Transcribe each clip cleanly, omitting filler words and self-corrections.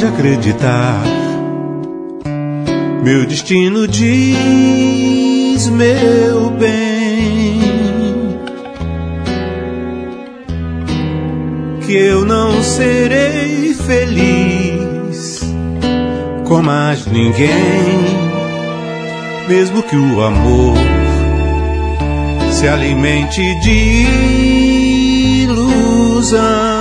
Pode acreditar, meu destino diz, meu bem, que eu não serei feliz com mais ninguém, mesmo que o amor se alimente de ilusão.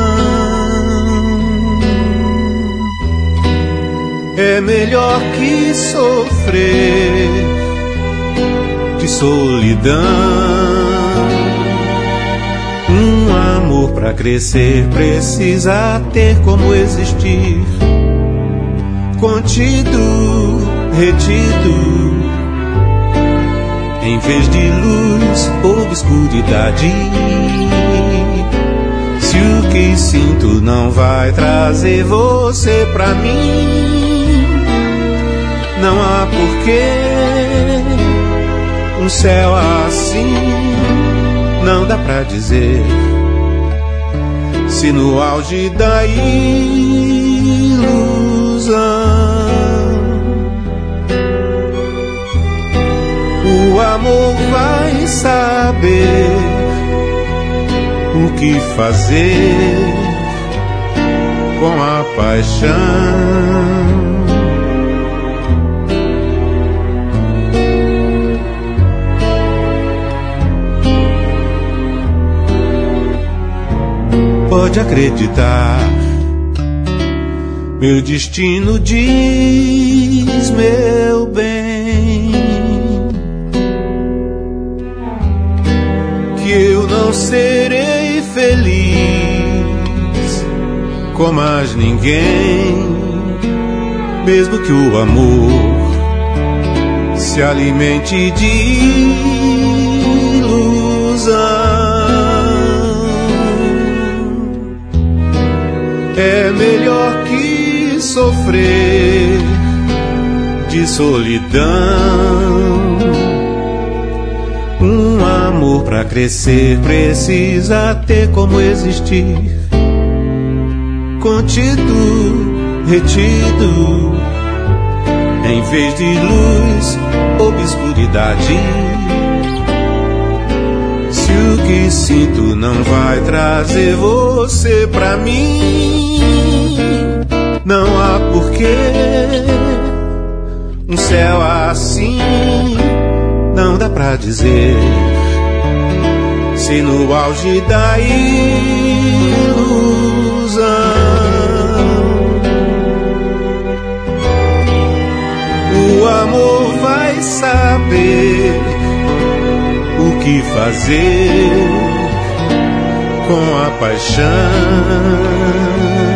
É melhor que sofrer de solidão. Um amor pra crescer precisa ter como existir, contido, retido, em vez de luz, obscuridade. Se o que sinto não vai trazer você pra mim, não há porquê. Um céu assim não dá pra dizer. Se no auge da ilusão o amor vai saber o que fazer com a paixão. Pode acreditar, meu destino diz, meu bem, que eu não serei feliz com mais ninguém, mesmo que o amor se alimente de ilusão. É melhor que sofrer de solidão. Um amor pra crescer precisa ter como existir, contido, retido, em vez de luz, obscuridade. Se o que sinto não vai trazer você pra mim, não há porquê. Um céu assim não dá pra dizer. Se no auge da ilusão o amor vai saber o que fazer com a paixão.